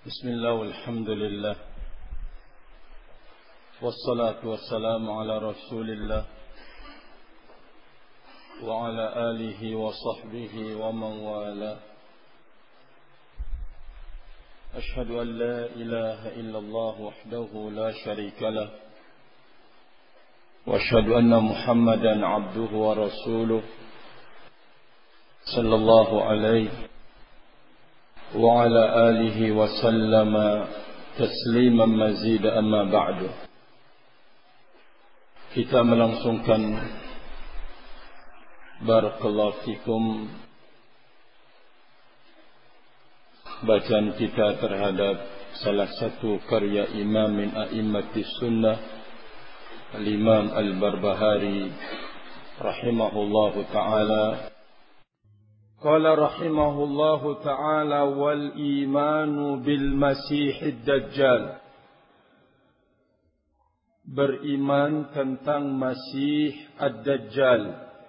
بسم الله والحمد لله والصلاة والسلام على رسول الله وعلى آله وصحبه ومن والاه. أشهد أن لا إله إلا الله وحده لا شريك له وأشهد أن محمدا عبده ورسوله صلى الله عليه وعلى آله وسلم تسليما مزيدا. أما بعد, kita melangsungkan barakallahu fikum bacaan kita terhadap salah satu karya imam min a'immatis sunnah, al-Imam Al-Barbahari rahimahullahu ta'ala. Qala rahimahullahu ta'ala wal imanu bil masihid dajjal. Beriman tentang Masih ad-Dajjal.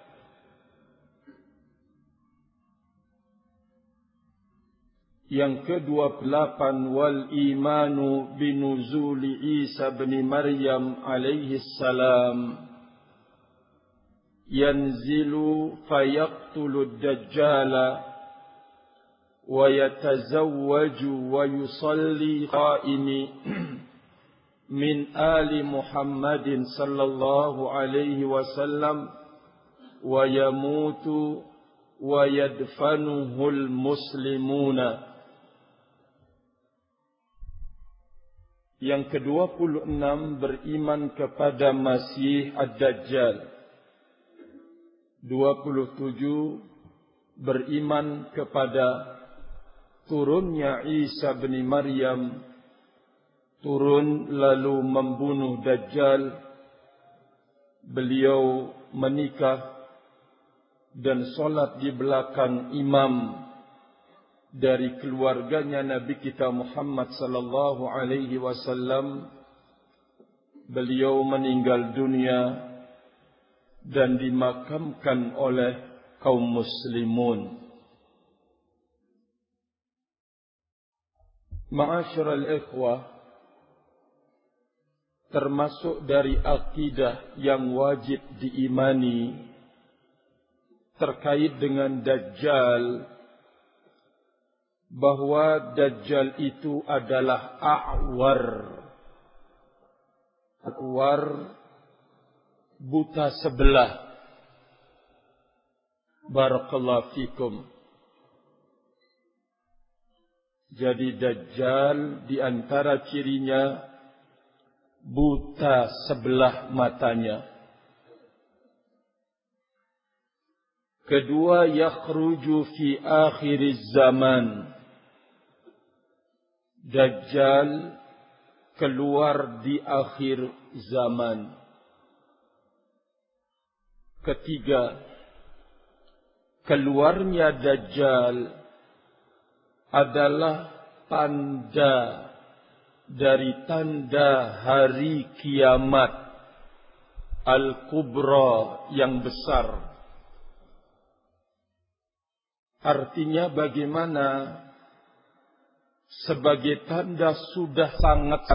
Yang ke-28 wal imanu binuzuli Isa bin Maryam alaihi salam. Yanzilu fayaqtulu ad-dajjala wa yatazawwaju wa yusalli qaimi min ali Muhammadin sallallahu alaihi wasallam wa yamutu wa yadfanuhul muslimuna. Yang ke-26 beriman kepada Masih ad-Dajjal. 27 beriman kepada turunnya Isa bin Maryam, turun lalu membunuh Dajjal. Beliau menikah dan solat di belakang imam dari keluarganya Nabi kita Muhammad sallallahu alaihi wasallam. Beliau meninggal dunia dan dimakamkan oleh kaum muslimun. Ma'asyiral ikhwah, termasuk dari akidah yang wajib diimani terkait dengan Dajjal, bahwa Dajjal itu adalah a'war, buta sebelah. Barakallahu fikum. Jadi Dajjal di antara cirinya buta sebelah matanya. Kedua, yakhruju fi akhiriz zaman. Dajjal keluar di akhir zaman. Ketiga, keluarnya Dajjal adalah tanda dari tanda hari kiamat al-kubra yang besar. Artinya bagaimana? Sebagai tanda sudah sangat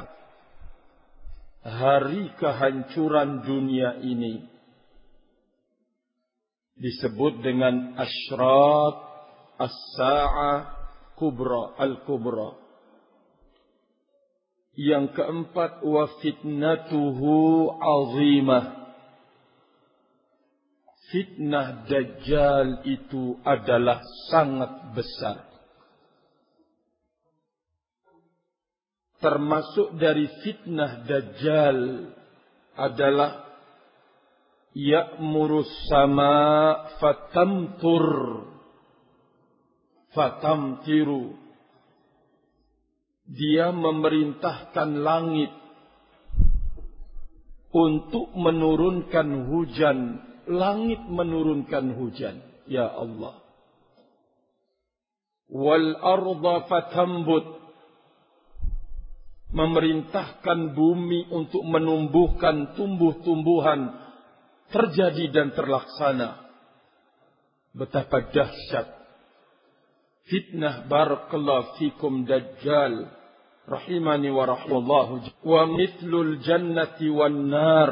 hari kehancuran dunia ini. Disebut dengan asyrat as-sa'ah kubra, al-kubra. Yang keempat, wa fitnatuhu azimah. Fitnah Dajjal itu adalah sangat besar. Termasuk dari fitnah Dajjal adalah ya'murus sama fatamtiru. Dia memerintahkan langit untuk menurunkan hujan. Langit menurunkan hujan. Ya Allah. Wal arda fatambut. Memerintahkan bumi untuk menumbuhkan tumbuh-tumbuhan. Terjadi dan terlaksana. Betapa dahsyat fitnah barakallahu fikum Dajjal rahimani wa rahimallahu, wa mithlul jannati wan nar.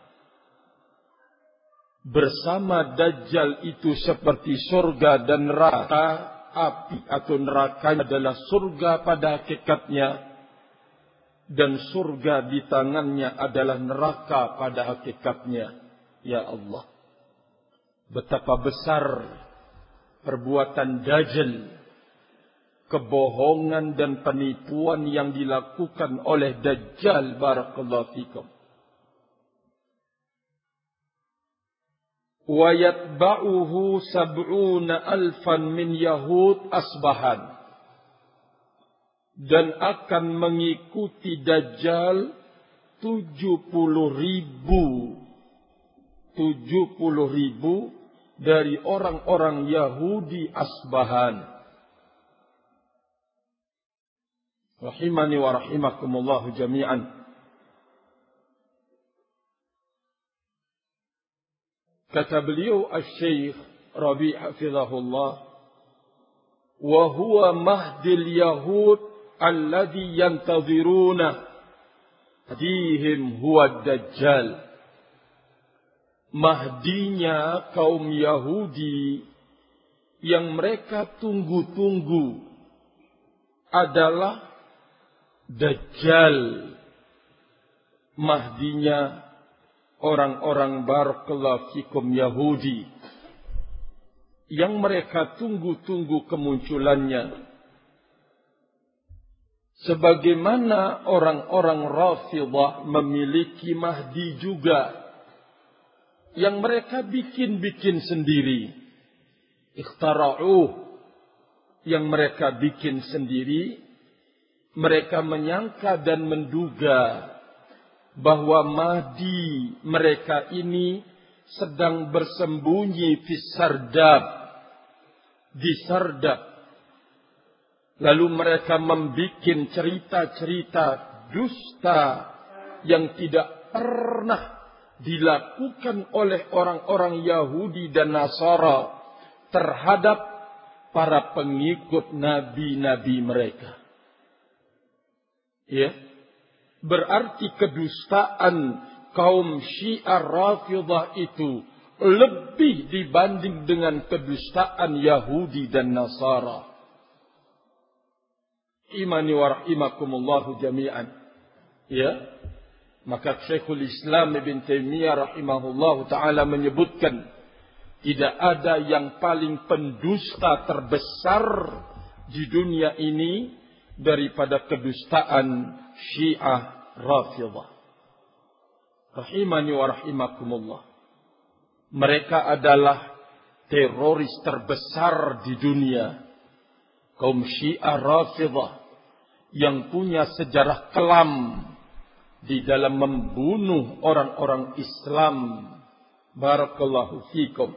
Bersama Dajjal itu seperti surga dan neraka. Api atau neraka adalah surga pada hakikatnya, dan surga di tangannya adalah neraka pada hakikatnya. Ya Allah, betapa besar perbuatan Dajjal, kebohongan dan penipuan yang dilakukan oleh Dajjal. Barakallahu fikum. Wa yatba'uhu 70,000 min Yahud Asbahan. Dan akan mengikuti Dajjal 70,000 dari orang-orang Yahudi Asbahan. Rahimani wa rahimakumullahu jami'an. Kata beliau Asy-Syaikh Rabi' hafizahullah, wa huwa mahdil yahud alladhi yantaziruna hadihim huwa Dajjal. Mahdinya kaum Yahudi yang mereka tunggu-tunggu adalah Dajjal. Mahdinya orang-orang barakallahu fikum Yahudi yang mereka tunggu-tunggu kemunculannya. Sebagaimana orang-orang Rafidhah memiliki Mahdi juga yang mereka bikin-bikin sendiri. Ikhtara'uh, yang mereka bikin sendiri. Mereka menyangka dan menduga bahwa Mahdi mereka ini sedang bersembunyi di Sardab. Lalu mereka membuat cerita-cerita dusta yang tidak pernah dilakukan oleh orang-orang Yahudi dan Nasara terhadap para pengikut nabi-nabi mereka. Ya. Berarti kedustaan kaum Syiah Rafidhah itu lebih dibanding dengan kedustaan Yahudi dan Nasara. Imani wa rahimakumullahu jami'an. Ya. Maka Syekhul Islam Ibn Taimiyah rahimahullahu ta'ala menyebutkan, tidak ada yang paling pendusta terbesar di dunia ini daripada kedustaan Syiah Rafidhah. Rahimani wa rahimakumullah. Mereka adalah teroris terbesar di dunia. Kaum Syiah Rafidhah yang punya sejarah kelam di dalam membunuh orang-orang Islam. Barakallahu fikum.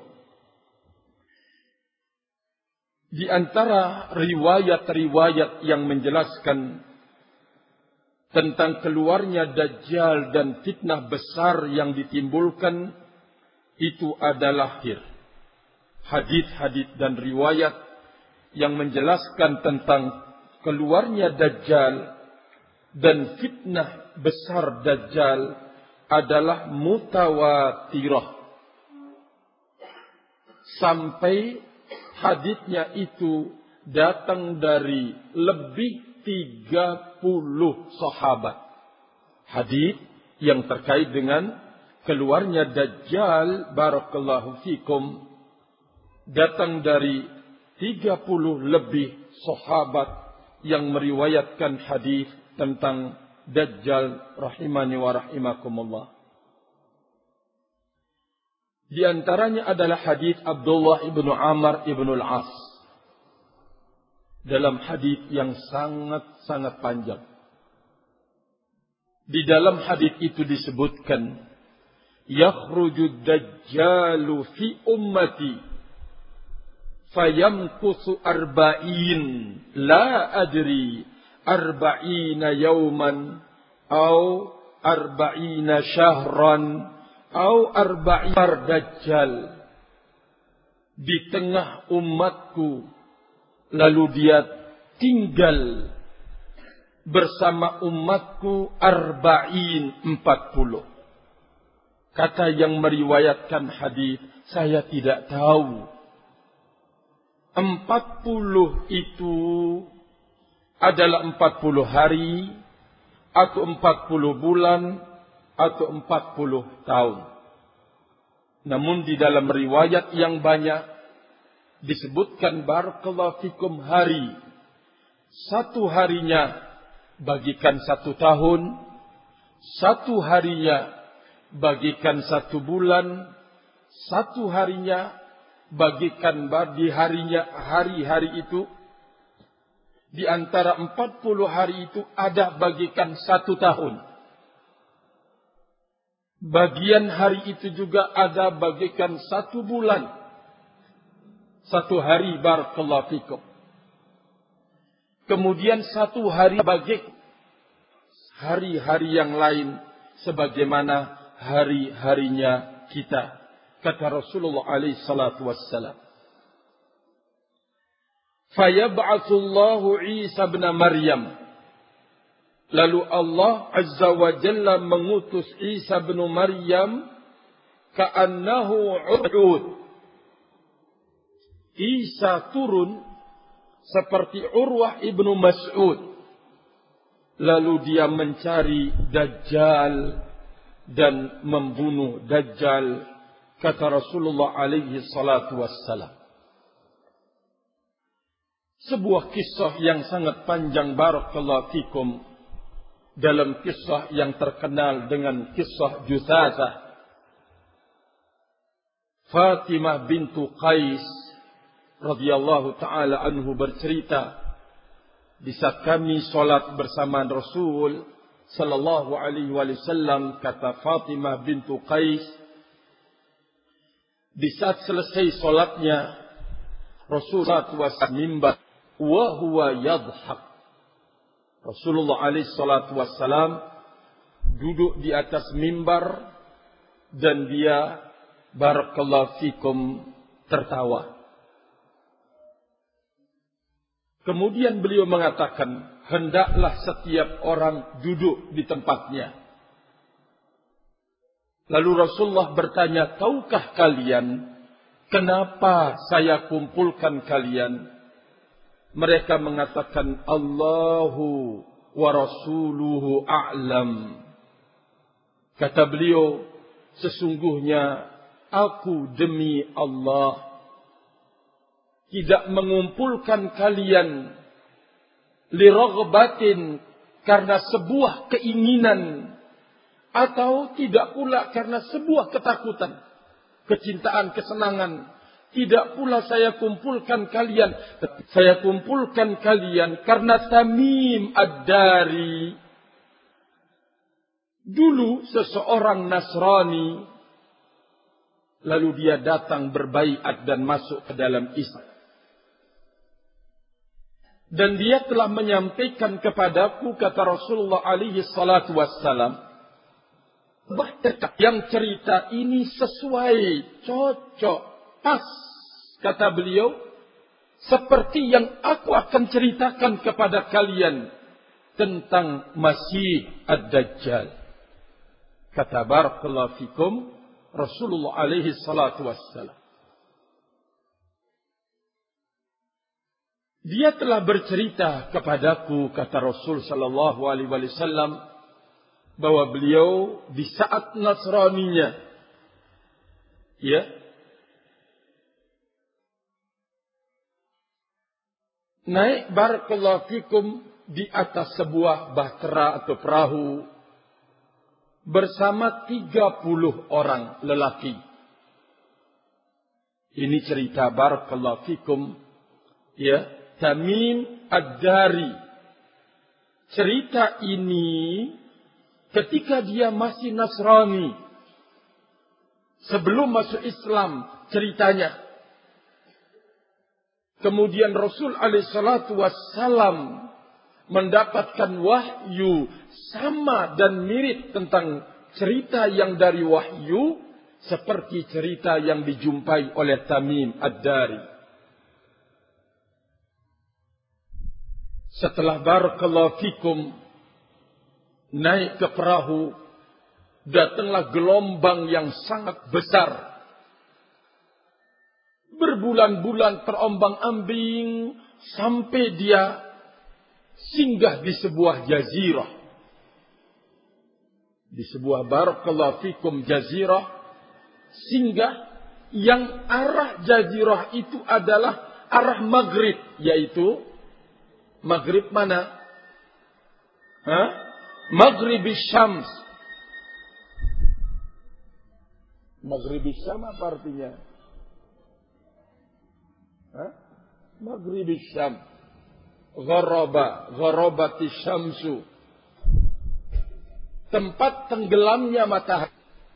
Di antara riwayat-riwayat yang menjelaskan tentang keluarnya Dajjal dan fitnah besar yang ditimbulkan, itu adalah hadits-hadits dan riwayat yang menjelaskan tentang keluarnya Dajjal dan fitnah besar Dajjal adalah mutawatirah. Sampai haditsnya itu datang dari lebih 30 sahabat. Hadits yang terkait dengan keluarnya Dajjal, barakallahu fikum, datang dari 30 lebih sahabat yang meriwayatkan hadis tentang Dajjal, rahimani wa rahimakumullah. Di antaranya adalah hadis Abdullah ibnu Amr ibnu al-As. Dalam hadis yang sangat-sangat panjang. Di dalam hadis itu disebutkan, yakhruju Dajjalu fi ummati fayamkusu 40 la adri 40 yawman au 40 syahran au 40 Dajjal di tengah umatku, lalu dia tinggal bersama umatku arba'in 40. Kata yang meriwayatkan hadis, saya tidak tahu 40 itu adalah 40 hari atau 40 bulan atau 40 tahun. Namun di dalam riwayat yang banyak disebutkan barakallahu fikum hari. Satu harinya bagikan 1 tahun, 1 harinya bagikan 1 bulan, 1 harinya bagikan di harinya hari-hari itu. Di antara 40 hari itu ada bagikan 1 tahun. Bagian hari itu juga ada bagikan 1 bulan. 1 hari barakallahu fikum. Kemudian 1 hari bagi hari-hari yang lain sebagaimana hari-harinya kita. Kata Rasulullah alaihi salatu wassalam. Fayab'atsullahu Isa bin Maryam. Lalu Allah Azza wa Jalla mengutus Isa bin Maryam ka'annahu 'ud. Isa turun seperti Urwah ibnu Mas'ud. Lalu dia mencari Dajjal dan membunuh Dajjal. Kata Rasulullah alaihi salatu wassalam. Sebuah kisah yang sangat panjang barakallahu fikum. Dalam kisah yang terkenal dengan kisah Juthasah. Fatimah bintu Qais radhiyallahu ta'ala anhu bercerita. Di saat kami solat bersama Rasul sallallahu alaihi wasallam, kata Fatimah bintu Qais, di saat selesai solatnya Rasulullah SAW mimbar wa huwa yadhhak. Rasulullah alaihi salatu wassalam duduk di atas mimbar dan dia barakallahu fikum tertawa. Kemudian beliau mengatakan, hendaklah setiap orang duduk di tempatnya. Lalu Rasulullah bertanya, tahukah kalian kenapa saya kumpulkan kalian? Mereka mengatakan, Allahu wa rasuluhu a'lam. Kata beliau, sesungguhnya aku demi Allah tidak mengumpulkan kalian liraghbatin, karena sebuah keinginan, atau tidak pula karena sebuah ketakutan, kecintaan, kesenangan. Tidak pula saya kumpulkan kalian. Saya kumpulkan kalian karena Tamim Ad-Dari dulu seseorang Nasrani, lalu dia datang berbaiat dan masuk ke dalam Islam. Dan dia telah menyampaikan kepadaku, kata Rasulullah alaihi salatu wassalam, yang cerita ini sesuai, cocok, pas, kata beliau, seperti yang aku akan ceritakan kepada kalian tentang Masih Ad-Dajjal. Kata barakallahu fikum Rasulullah alaihi salatu wassalam. Dia telah bercerita kepadaku, kata Rasul sallallahu alaihi wasallam, bahwa beliau di saat Nasraninya, ya, naik barakallahu fikum di atas sebuah bahtera atau perahu bersama 30 orang lelaki. Ini cerita barakallahu fikum, ya, Tamim Ad-Dari. Cerita ini ketika dia masih Nasrani, sebelum masuk Islam ceritanya. Kemudian Rasul alaihissalatu wassalam mendapatkan wahyu sama dan mirip tentang cerita yang dari wahyu, seperti cerita yang dijumpai oleh Tamim Ad-Dari. Setelah barakallahu fikum naik ke perahu, datanglah gelombang yang sangat besar. Berbulan-bulan terombang-ambing sampai dia singgah di sebuah jazirah. Di sebuah barakallahu fikum jazirah, singgah yang arah jazirah itu adalah arah maghrib, yaitu maghrib mana? Maghribis Syams. Maghribis Syams apa artinya? Maghribis Syams. Gharabatis Syamsu. Tempat tenggelamnya matahari.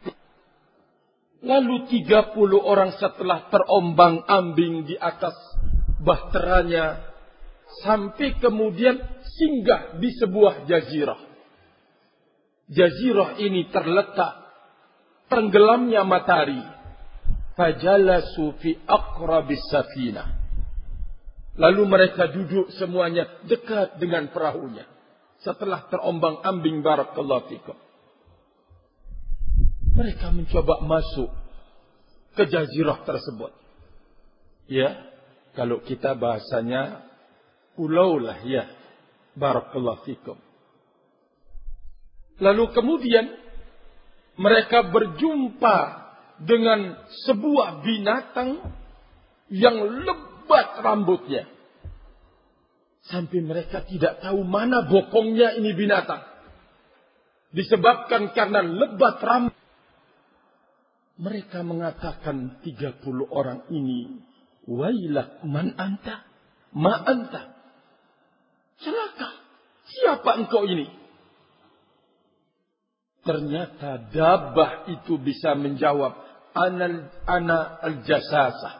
Lalu 30 orang setelah terombang-ambing di atas bahteranya, sampai kemudian singgah di sebuah jazirah. Jazirah ini terletak tenggelamnya matahari. Fajalasu fi aqrabis safinah. Lalu mereka duduk semuanya dekat dengan perahunya. Setelah terombang-ambing barakallahu fikum. Mereka mencoba masuk ke jazirah tersebut. Ya, kalau kita bahasanya pulau lah ya. Barakallahu fikum. Lalu kemudian mereka berjumpa dengan sebuah binatang yang lebat rambutnya. Sampai mereka tidak tahu mana bokongnya ini binatang. Disebabkan karena lebat rambut. Mereka mengatakan 30 orang ini, wailak man anta, ma anta. Celaka, siapa engkau ini? Ternyata dabah itu bisa menjawab, ana al-jasasah.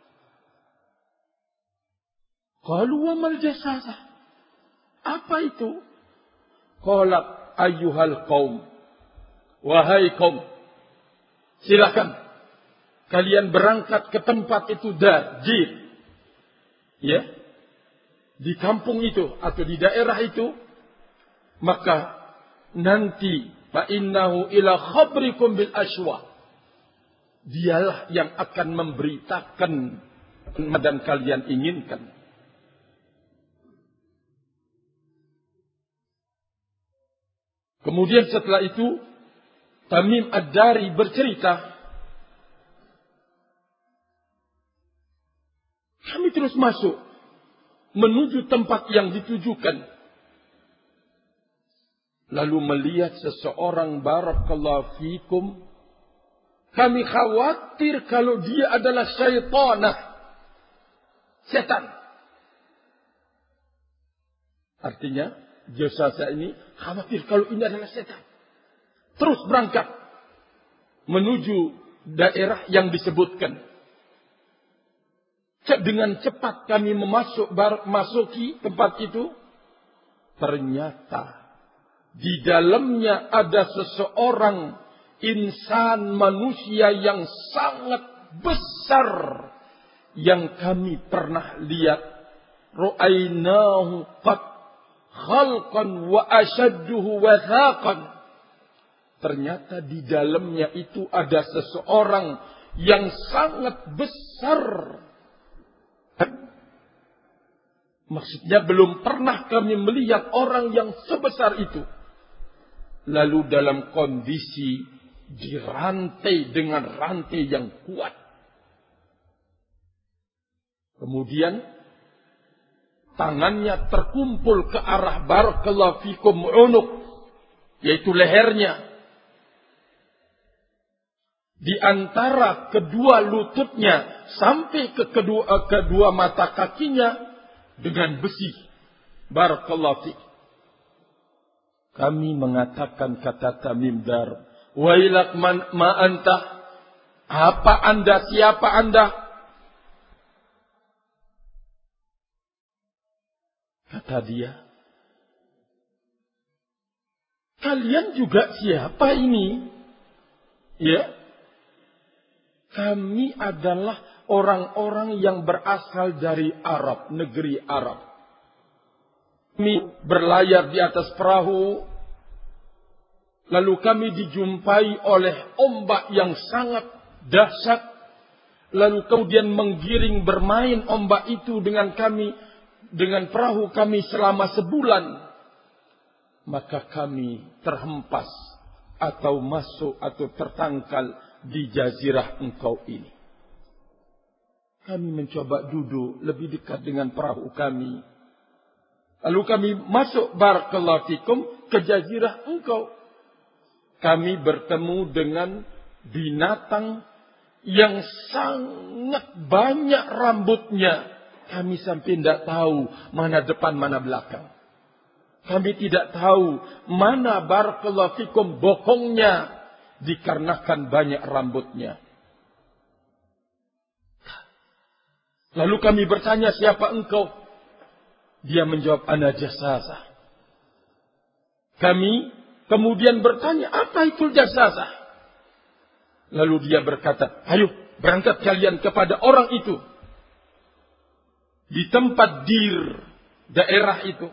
Qalu wa mal jasasah? Apa itu? Qalat ayyuhal qaum. Wahai kaum, silakan kalian berangkat ke tempat itu Dajjal. Ya. Di kampung itu atau di daerah itu, maka nanti fa innahu ila khabrikum bil ashwa. Dialah yang akan memberitakan dan kalian inginkan. Kemudian setelah itu Tamim Ad-Dari bercerita, kami terus masuk menuju tempat yang ditujukan. Lalu melihat seseorang barakallahu fikum. Kami khawatir kalau dia adalah syaitanah. Setan. Artinya, jasasa ini khawatir kalau ini adalah setan. Terus berangkat menuju daerah yang disebutkan. Dengan cepat kami memasuki tempat itu. Ternyata di dalamnya ada seseorang insan manusia yang sangat besar yang kami pernah lihat. Ru'ainahu qad khalqan wa ashadduhu wathaqan. Ternyata di dalamnya itu ada seseorang yang sangat besar. Maksudnya belum pernah kami melihat orang yang sebesar itu. Lalu dalam kondisi dirantai dengan rantai yang kuat. Kemudian tangannya terkumpul ke arah barakallahu fikum unuq, yaitu lehernya. Di antara kedua lututnya sampai ke kedua mata kakinya dengan besi. Barakallahu fiik. Kami mengatakan kata Tamim Dar, wailak ma anta? Apa anda? Siapa anda? Kata dia, kalian juga siapa ini? Ya. Kami adalah orang-orang yang berasal dari Arab, negeri Arab. Kami berlayar di atas perahu Lalu kami dijumpai oleh ombak yang sangat dahsyat. Lalu kemudian menggiring bermain ombak itu dengan kami, dengan perahu kami selama sebulan. Maka kami terhempas atau masuk atau tertangkal di jazirah engkau ini. Kami mencoba duduk lebih dekat dengan perahu kami. Lalu kami masuk barakallahu fikum ke jazirah engkau. Kami bertemu dengan binatang yang sangat banyak rambutnya. Kami sampai tidak tahu mana depan mana belakang. Kami tidak tahu mana barakallahu fikum bokongnya, dikarenakan banyak rambutnya. Lalu kami bertanya, siapa engkau? Dia menjawab, ana jasasah. Kami kemudian bertanya, apa itu jasasah? Lalu dia berkata, ayo berangkat kalian kepada orang itu. Di tempat dir daerah itu.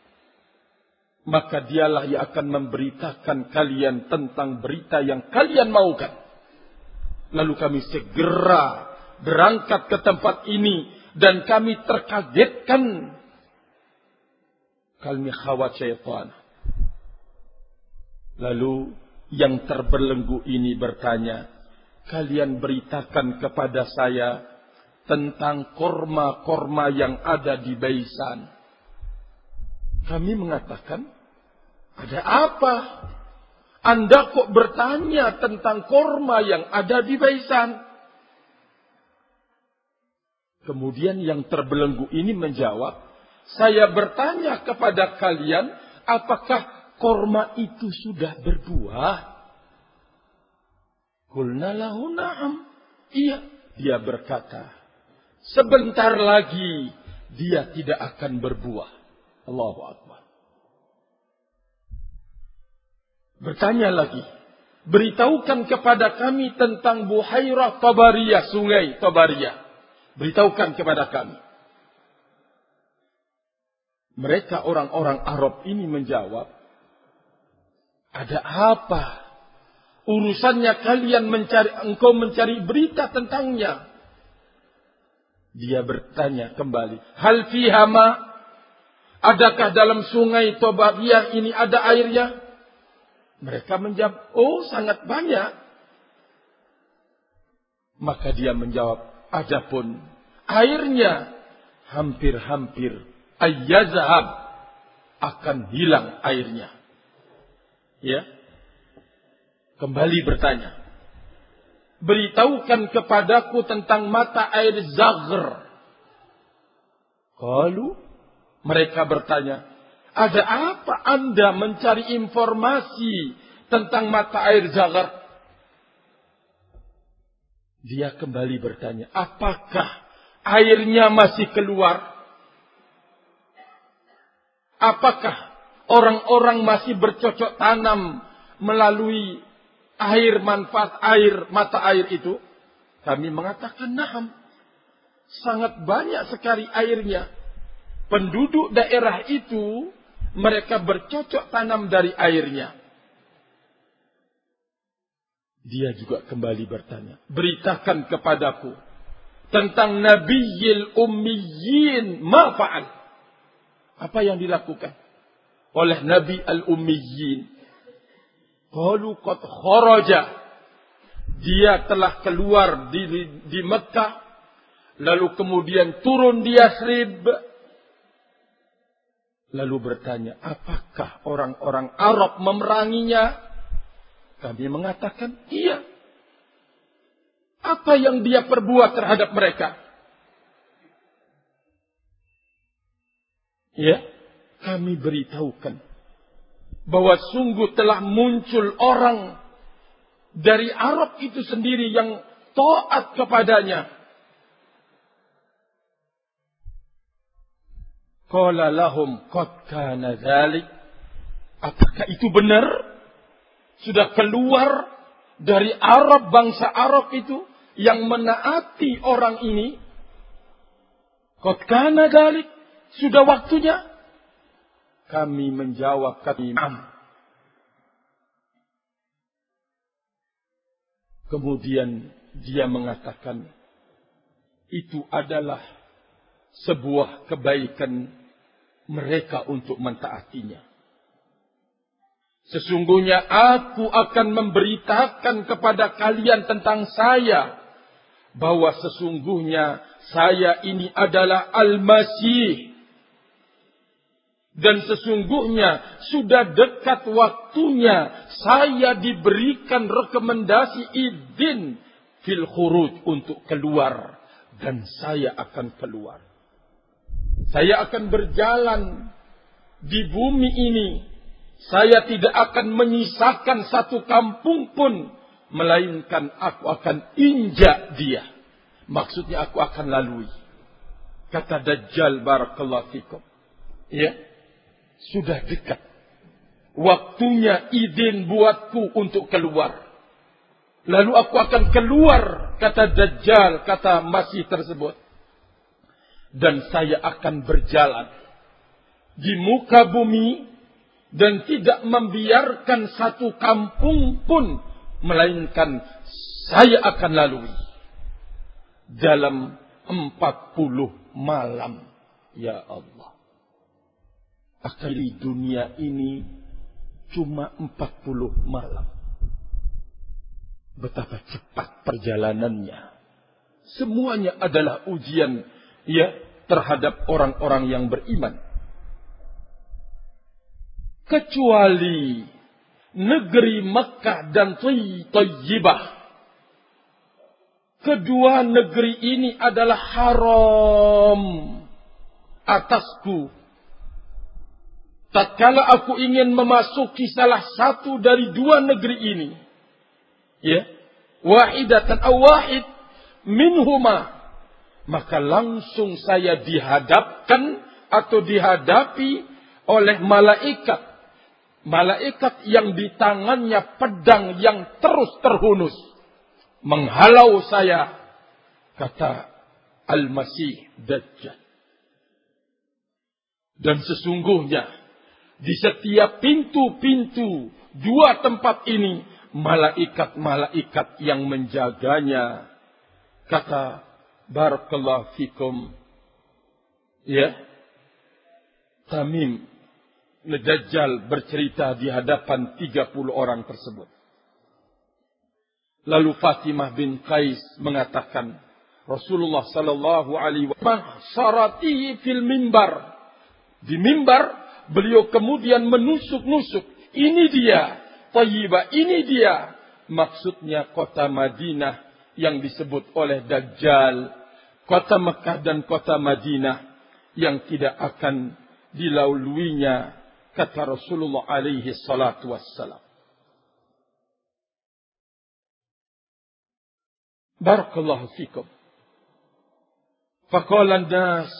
Maka dialah yang akan memberitakan kalian tentang berita yang kalian maukan. Lalu kami segera berangkat ke tempat ini. Dan kami terkagetkan. Kami khawat syaitan. Lalu yang terbelenggu ini bertanya, kalian beritakan kepada saya tentang korma-korma yang ada di Baisan. Kami mengatakan, ada apa? Anda kok bertanya tentang korma yang ada di Baisan? Kemudian yang terbelenggu ini menjawab, saya bertanya kepada kalian, apakah korma itu sudah berbuah? Qulna lahu na'am. Iya, dia berkata, sebentar lagi dia tidak akan berbuah. Allahu Akbar. Bertanya lagi, beritahukan kepada kami tentang Buhairah Tabariyah, sungai Tabariyah. Beritahukan kepada kami. Mereka orang-orang Arab ini menjawab, ada apa? Urusannya kalian engkau mencari berita tentangnya. Dia bertanya kembali, hal fiha ma? Adakah dalam sungai Tabariyah ini ada airnya? Mereka menjawab, oh sangat banyak. Maka dia menjawab, adapun airnya hampir-hampir ayyazhab, akan hilang airnya. Ya. Kembali bertanya. Beritahukan kepadaku tentang mata air Zaghr. Qalu, mereka bertanya, ada apa Anda mencari informasi tentang mata air Zaghr? Dia kembali bertanya, apakah airnya masih keluar? Apakah orang-orang masih bercocok tanam melalui air, manfaat air, mata air itu? Kami mengatakan, na'am. Sangat banyak sekali airnya. Penduduk daerah itu, mereka bercocok tanam dari airnya. Dia juga kembali bertanya, beritakan kepadaku tentang Nabiyil Ummiyin ma fa'al. Apa yang dilakukan oleh Nabi Al-Ummiyin? Qalu qad kharaja. Dia telah keluar di Mekah, lalu kemudian turun di Yathrib. Lalu bertanya, apakah orang-orang Arab memeranginya? Kami mengatakan, iya. Apa yang dia perbuat terhadap mereka? Ya, kami beritahukan bahwa sungguh telah muncul orang dari Arab itu sendiri yang taat kepadanya. Qala lahum qad kana dzalik. Apakah itu benar? Sudah keluar dari Arab, bangsa Arab itu yang menaati orang ini. Qad kana dzalik. Sudah waktunya. Kami menjawab, kami Kemudian dia mengatakan, itu adalah sebuah kebaikan mereka untuk mentaatinya. Sesungguhnya aku akan memberitakan kepada kalian tentang saya, bahwa sesungguhnya saya ini adalah Al-Masih. Dan sesungguhnya sudah dekat waktunya saya diberikan rekomendasi izin fil khuruj untuk keluar. Dan saya akan keluar. Saya akan berjalan di bumi ini. Saya tidak akan menyisakan satu kampung pun. Melainkan aku akan injak dia. Maksudnya aku akan lalui. Kata Dajjal, barakallahu fikum. Ya, sudah dekat. Waktunya izin buatku untuk keluar. Lalu aku akan keluar, kata Dajjal, kata Masih tersebut. Dan saya akan berjalan di muka bumi dan tidak membiarkan satu kampung pun, melainkan saya akan lalui dalam 40 malam. Ya Allah. Akhirnya dunia ini cuma 40 malam. Betapa cepat perjalanannya. Semuanya adalah ujian ya terhadap orang-orang yang beriman. Kecuali negeri Makkah dan Thayyibah. Kedua negeri ini adalah haram atasku. Tatkala aku ingin memasuki salah satu dari dua negeri ini, ya, wahidatan aw wahid minhuma, maka langsung saya dihadapkan atau dihadapi oleh malaikat. Malaikat yang di tangannya pedang yang terus terhunus menghalau saya, kata Al-Masih Dajjal. Dan sesungguhnya di setiap pintu-pintu dua tempat ini malaikat-malaikat yang menjaganya. Kata barakallahu fikum, ya, Tamim Dajjal bercerita di hadapan 30 orang tersebut. Lalu Fatimah bin Qais mengatakan, Rasulullah sallallahu alaihi wasallam saratihi fil mimbar. Di mimbar beliau kemudian menusuk-nusuk, ini dia Thayyibah, ini dia. Maksudnya kota Madinah yang disebut oleh Dajjal, kota Mekah dan kota Madinah yang tidak akan dilaluinya, kata Rasulullah alaihi salatu wassalam. Barakallahu fikum. Faqala an-nas,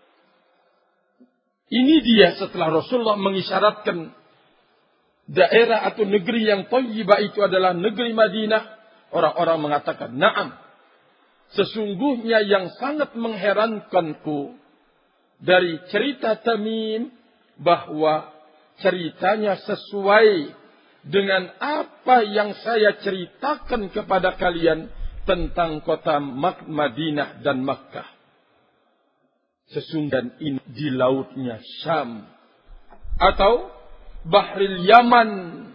ini dia setelah Rasulullah mengisyaratkan daerah atau negeri yang Thayyibah itu adalah negeri Madinah, orang-orang mengatakan, "Na'am." Sesungguhnya yang sangat mengherankanku dari cerita Tamim, bahwa ceritanya sesuai dengan apa yang saya ceritakan kepada kalian tentang kota Madinah dan Makkah. Sesungguhnya ini di lautnya Syam atau Bahril Yaman,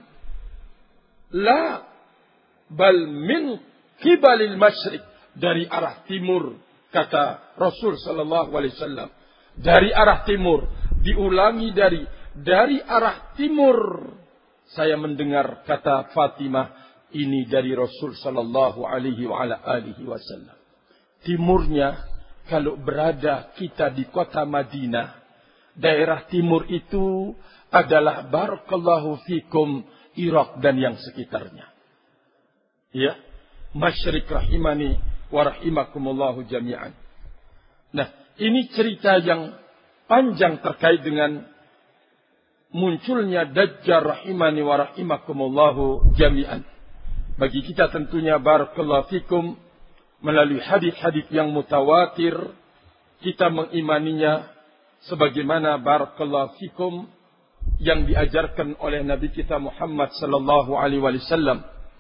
la bal min kibalil masyriq, dari arah timur, kata Rasul sallallahu alaihi wasallam. Dari arah timur, diulangi dari arah timur. Saya mendengar, kata Fatimah, ini dari Rasul sallallahu alaihi wasallam. Timurnya, kalau berada kita di kota Madinah, daerah timur itu adalah barakallahu fikum Irak dan yang sekitarnya. Ya, masyriq rahimani wa rahimakumullahu jami'an. Nah, ini cerita yang panjang terkait dengan munculnya Dajjal rahimani wa rahimakumullahu jami'an. Bagi kita tentunya barakallahu fikum, melalui hadis-hadis yang mutawatir, kita mengimaninya sebagaimana barakallahu fikum yang diajarkan oleh Nabi kita Muhammad sallallahu alaihi wasallam.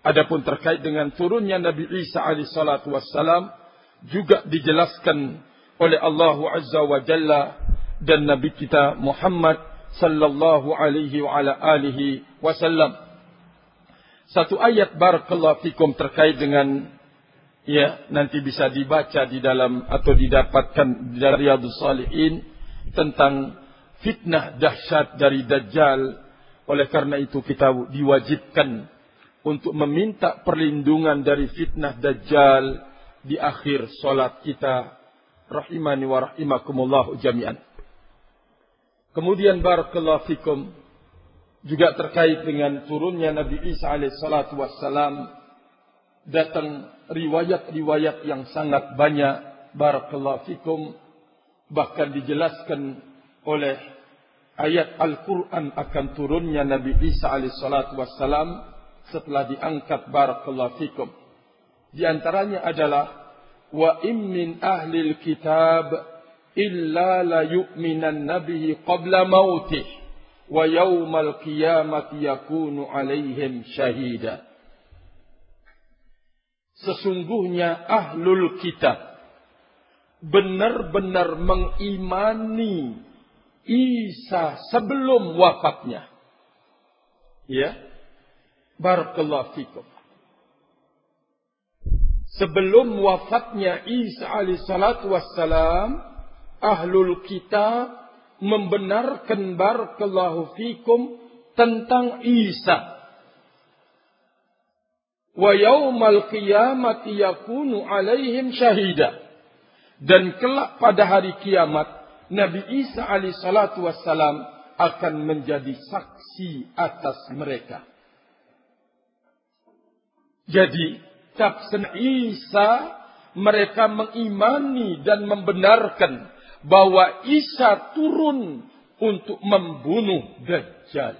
Adapun terkait dengan turunnya Nabi Isa alaihi salatu wassalam juga dijelaskan oleh Allah Azza wa Jalla dan Nabi kita Muhammad sallallahu alaihi wa ala alihi wasallam. Satu ayat barakallahu fikum terkait dengan nanti bisa dibaca di dalam atau didapatkan dari Riyadhus Shalihin tentang fitnah dahsyat dari Dajjal. Oleh karena itu kita diwajibkan untuk meminta perlindungan dari fitnah Dajjal di akhir solat kita. Rahimani wa rahimakumullah jami'an. Kemudian barakallahu fikum juga terkait dengan turunnya Nabi Isa alaihi salatu wassalam, datang riwayat-riwayat yang sangat banyak barakallahu fikum, bahkan dijelaskan oleh ayat Al-Quran akan turunnya Nabi Isa alaihi salatu wassalam setelah diangkat barakallahu fikum. Di antaranya adalah wa in min ahlil kitab illa la yu'minan nabihi qabla mautih wa yawmal qiyamati yakunu alaihim syahida. Sesungguhnya ahlul kitab benar-benar mengimani Isa sebelum wafatnya. Barakallahu fikum. Sebelum wafatnya Isa alaihi salatu wassalam, ahlul kitab membenarkan barakallahu fikum tentang Isa. Wa yaumal qiyamati yakunu alaihim syahida. Dan kelak pada hari kiamat Nabi Isa alaihi salatu wassalam akan menjadi saksi atas mereka. Jadi tafsir Isa, mereka mengimani dan membenarkan bahwa Isa turun untuk membunuh Dajjal.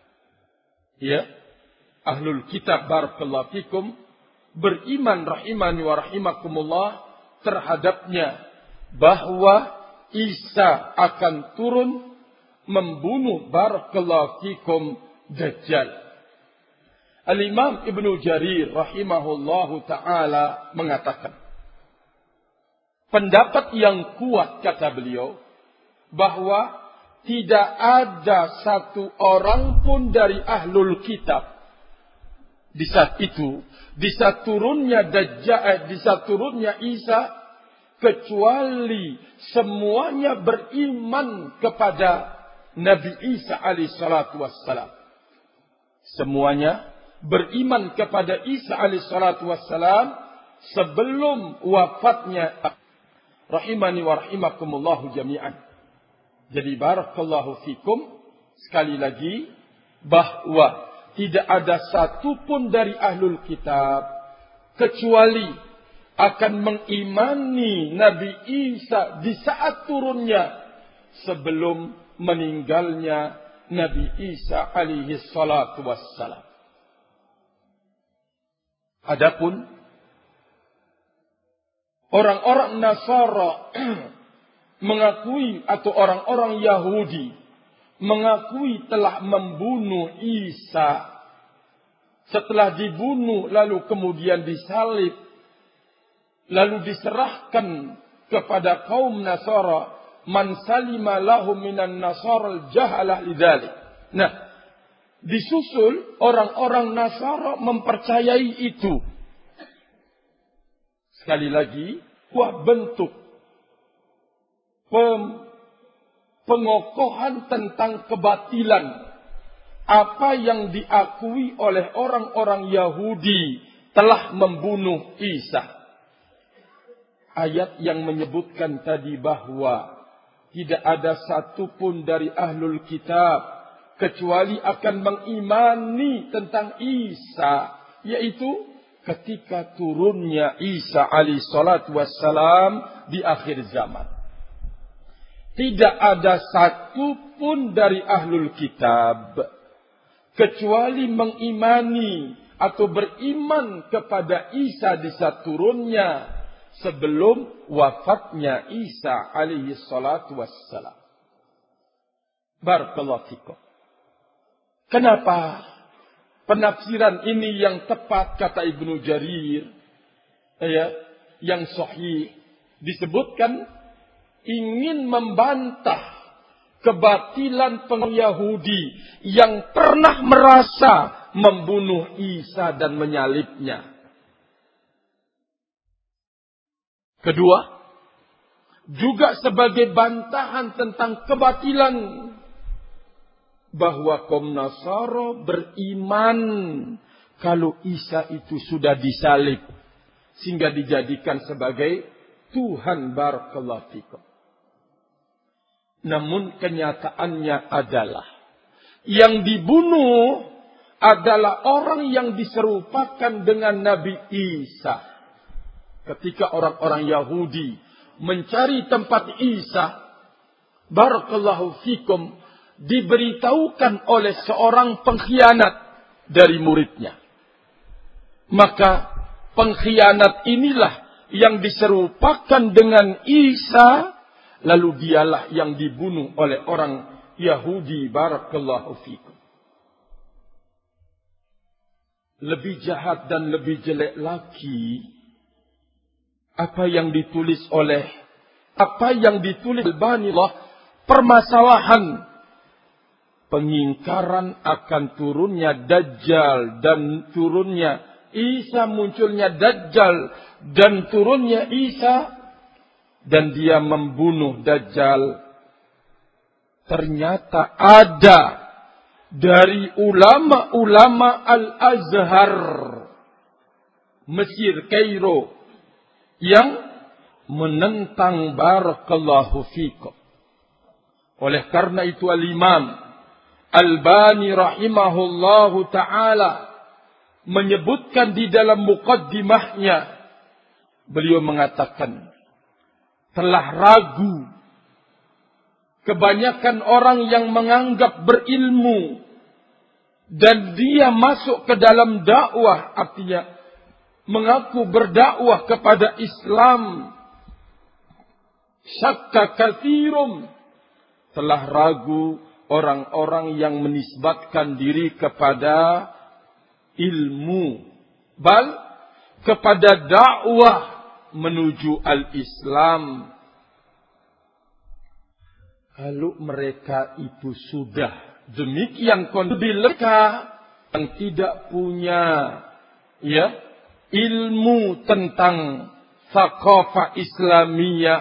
Ahlul kitab barakallahu fikum beriman rahimani wa rahimakumullah terhadapnya bahwa Isa akan turun membunuh barakallahu fikum Dajjal. Al-Imam Ibnu Jarir rahimahullahu ta'ala mengatakan, pendapat yang kuat kata beliau, bahwa tidak ada satu orang pun dari ahlul kitab di saat itu, di saat turunnya Dajjal, di saat turunnya Isa, kecuali semuanya beriman kepada Nabi Isa alaihi salatu wassalam. Semuanya beriman kepada Isa alaihi salatu wassalam sebelum wafatnya. Rahimani wa rahimakumullahu jami'an. Jadi barakallahu fikum, sekali lagi, bahwa tidak ada satupun dari ahlul kitab kecuali akan mengimani Nabi Isa di saat turunnya sebelum meninggalnya Nabi Isa alaihi salatu wassalam. Adapun orang-orang Nasara mengakui, atau orang-orang Yahudi mengakui telah membunuh Isa. Setelah dibunuh lalu kemudian disalib, lalu diserahkan kepada kaum Nasara, man salima lahum minan nasara al-jahalah lidzalik. Nah, disusul orang-orang Nasara mempercayai itu. Sekali lagi, bentuk pengokohan tentang kebatilan apa yang diakui oleh orang-orang Yahudi telah membunuh Isa. Ayat yang menyebutkan tadi bahwa tidak ada satupun dari ahlul kitab kecuali akan mengimani tentang Isa, yaitu ketika turunnya Isa alaihi salatu wassalam di akhir zaman. Tidak ada satupun dari ahlul kitab kecuali mengimani atau beriman kepada Isa di saat turunnya sebelum wafatnya Isa alaihi salatu wassalam. Barakallahu fikum. Kenapa penafsiran ini yang tepat kata Ibnu Jarir, ya, yang sahih disebutkan ingin membantah kebatilan Yahudi yang pernah merasa membunuh Isa dan menyalibnya. Kedua, juga sebagai bantahan tentang kebatilan bahwa kaum Nasara beriman kalau Isa itu sudah disalib sehingga dijadikan sebagai Tuhan. Barakallahu fikum. Namun kenyataannya adalah yang dibunuh adalah orang yang diserupakan dengan Nabi Isa. Ketika orang-orang Yahudi mencari tempat Isa, barakallahu fikum, diberitahukan oleh seorang pengkhianat dari muridnya. Maka pengkhianat inilah yang diserupakan dengan Isa, lalu dialah yang dibunuh oleh orang Yahudi. Barakallahu fikum. Lebih jahat dan lebih jelek lagi apa yang ditulis Al-Albani, permasalahan pengingkaran akan turunnya Dajjal dan turunnya Isa, munculnya Dajjal dan turunnya Isa, dan dia membunuh Dajjal. Ternyata ada dari ulama-ulama Al-Azhar Mesir, Kairo, yang menentang. Barakallahu fikum. Oleh karena itu Al-Imam Al-Albani rahimahullahu ta'ala menyebutkan di dalam muqaddimahnya, beliau mengatakan telah ragu kebanyakan orang yang menganggap berilmu dan dia masuk ke dalam dakwah, artinya mengaku berdakwah kepada Islam. Syakka katsirum, telah ragu orang-orang yang menisbatkan diri kepada ilmu, bal kepada dakwah menuju al-Islam. Kalau mereka itu sudah demikian kondisi, mereka yang tidak punya ilmu tentang thaqafah Islamiyah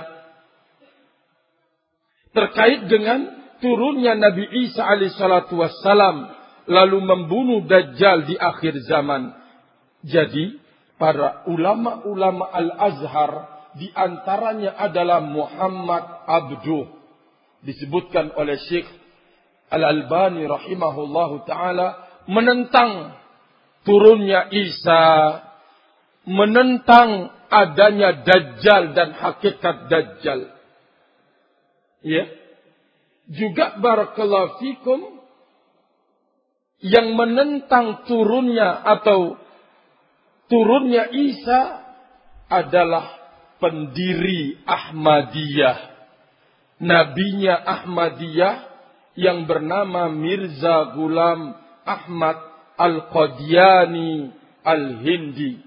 terkait dengan turunnya Nabi Isa alaihissalatu wassalam lalu membunuh Dajjal di akhir zaman. Jadi para ulama-ulama Al-Azhar di antaranya adalah Muhammad Abduh, disebutkan oleh Syekh Al-Albani rahimahullahu ta'ala, menentang turunnya Isa, menentang adanya Dajjal dan hakikat Dajjal. Ya. Juga barakallahu fikum, yang menentang turunnya Isa adalah pendiri Ahmadiyah. Nabinya Ahmadiyah yang bernama Mirza Ghulam Ahmad Al-Qadiani Al-Hindi.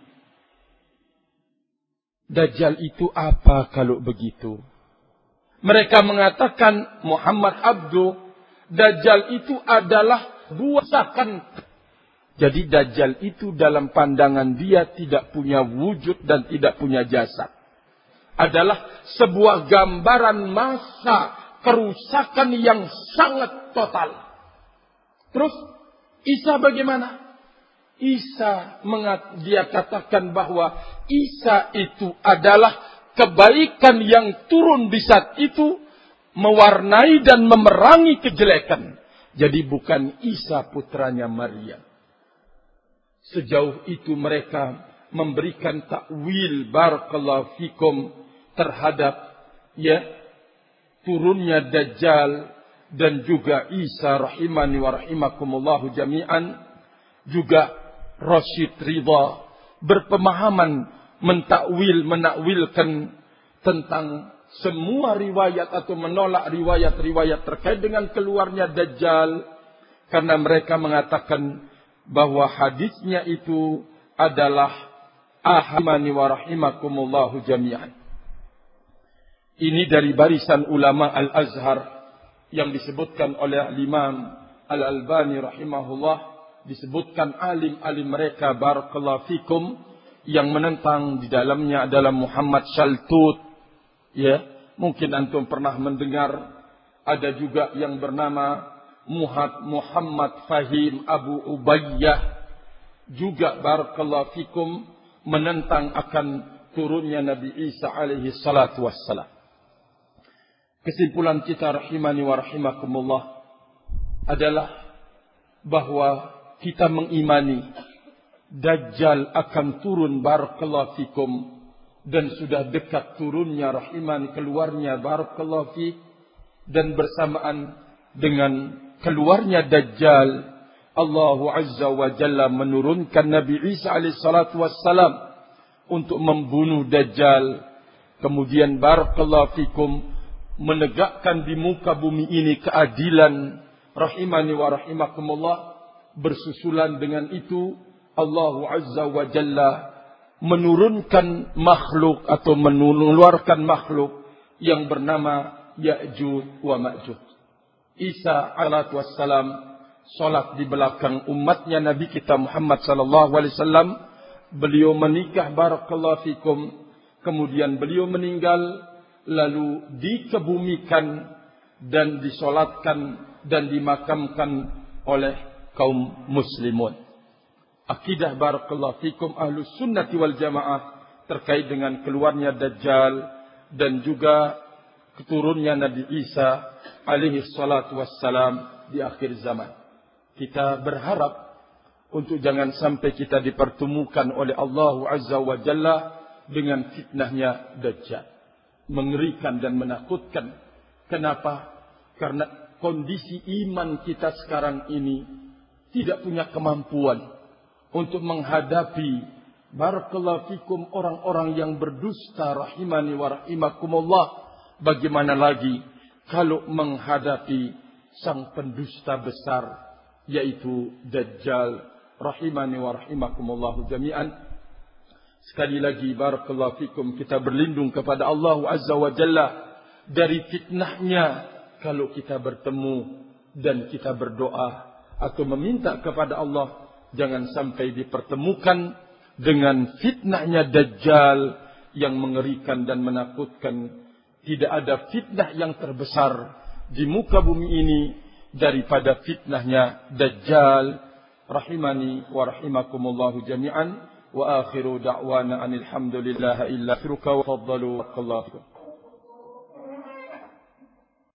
Dajjal itu apa kalau begitu? Mereka mengatakan Muhammad Abduh, Dajjal itu adalah buasakan. Jadi Dajjal itu dalam pandangan dia tidak punya wujud dan tidak punya jasad. Adalah sebuah gambaran masa kerusakan yang sangat total. Terus Isa bagaimana? Isa dia katakan bahwa Isa itu adalah kebaikan yang turun di saat itu mewarnai dan memerangi kejelekan. Jadi bukan Isa putranya Maryam. Sejauh itu mereka memberikan takwil barakallahu fikum terhadap turunnya Dajjal dan juga Isa rahimani wa rahimakumullahu jami'an. Juga Rashid Ridha berpemahaman menakwilkan tentang semua riwayat atau menolak riwayat-riwayat terkait dengan keluarnya Dajjal, karena mereka mengatakan bahwa hadisnya itu adalah ahimani wa rahimakumullahu jami'an. Ini dari barisan ulama Al-Azhar yang disebutkan oleh Imam Al-Albani rahimahullah, disebutkan alim-alim mereka barakallahu fikum, yang menentang di dalamnya adalah Muhammad Shaltut. Ya, mungkin antum pernah mendengar. Ada juga yang bernama Muhammad Fahim Abu Ubayyah, juga barakallahu fikum menentang akan turunnya Nabi Isa alaihi salatu wassalam. Kesimpulan kita rahimani wa rahimakumullah adalah bahwa kita mengimani Dajjal akan turun barakallahu fikum, dan sudah dekat turunnya rahimani, keluarnya barakallahu fik, dan bersamaan dengan keluarnya Dajjal, Allah Azza wa Jalla menurunkan Nabi Isa alaihi salatu wassalam untuk membunuh Dajjal. Kemudian barakallahu fikum menegakkan di muka bumi ini keadilan rahimani wa rahimakumullah. Bersusulan dengan itu Allah Azza wa Jalla menurunkan makhluk atau mengeluarkan makhluk yang bernama Ya'juj wa Ma'juj. Isa alaihi wassalam salat di belakang umatnya Nabi kita Muhammad sallallahu alaihi wasallam. Beliau menikah barakallahu fikum, kemudian beliau meninggal, lalu dikebumikan dan disolatkan dan dimakamkan oleh kaum muslimun. Akidah barakallahu fikum ahlus sunnati wal jamaah terkait dengan keluarnya Dajjal dan juga keturunnya Nabi Isa alaihi salatu wassalam di akhir zaman. Kita berharap untuk jangan sampai kita dipertemukan oleh Allah Azza wa Jalla dengan fitnahnya Dajjal. Mengerikan dan menakutkan. Kenapa? Karena kondisi iman kita sekarang ini tidak punya kemampuan untuk menghadapi barakallahu fikum orang-orang yang berdusta rahimani wa rahimakumullah. Bagaimana lagi kalau menghadapi sang pendusta besar, yaitu Dajjal rahimani wa rahimakumullah jami'an. Sekali lagi barakallahu fikum, kita berlindung kepada Allah Azza wa Jalla dari fitnahnya kalau kita bertemu dan kita berdoa atau meminta kepada Allah jangan sampai dipertemukan dengan fitnahnya Dajjal yang mengerikan dan menakutkan. Tidak ada fitnah yang terbesar di muka bumi ini daripada fitnahnya Dajjal rahimani wa rahimakumullahu jami'an. Wa akhiru da'wana anil hamdulillahi illa firuka wa faddalu wa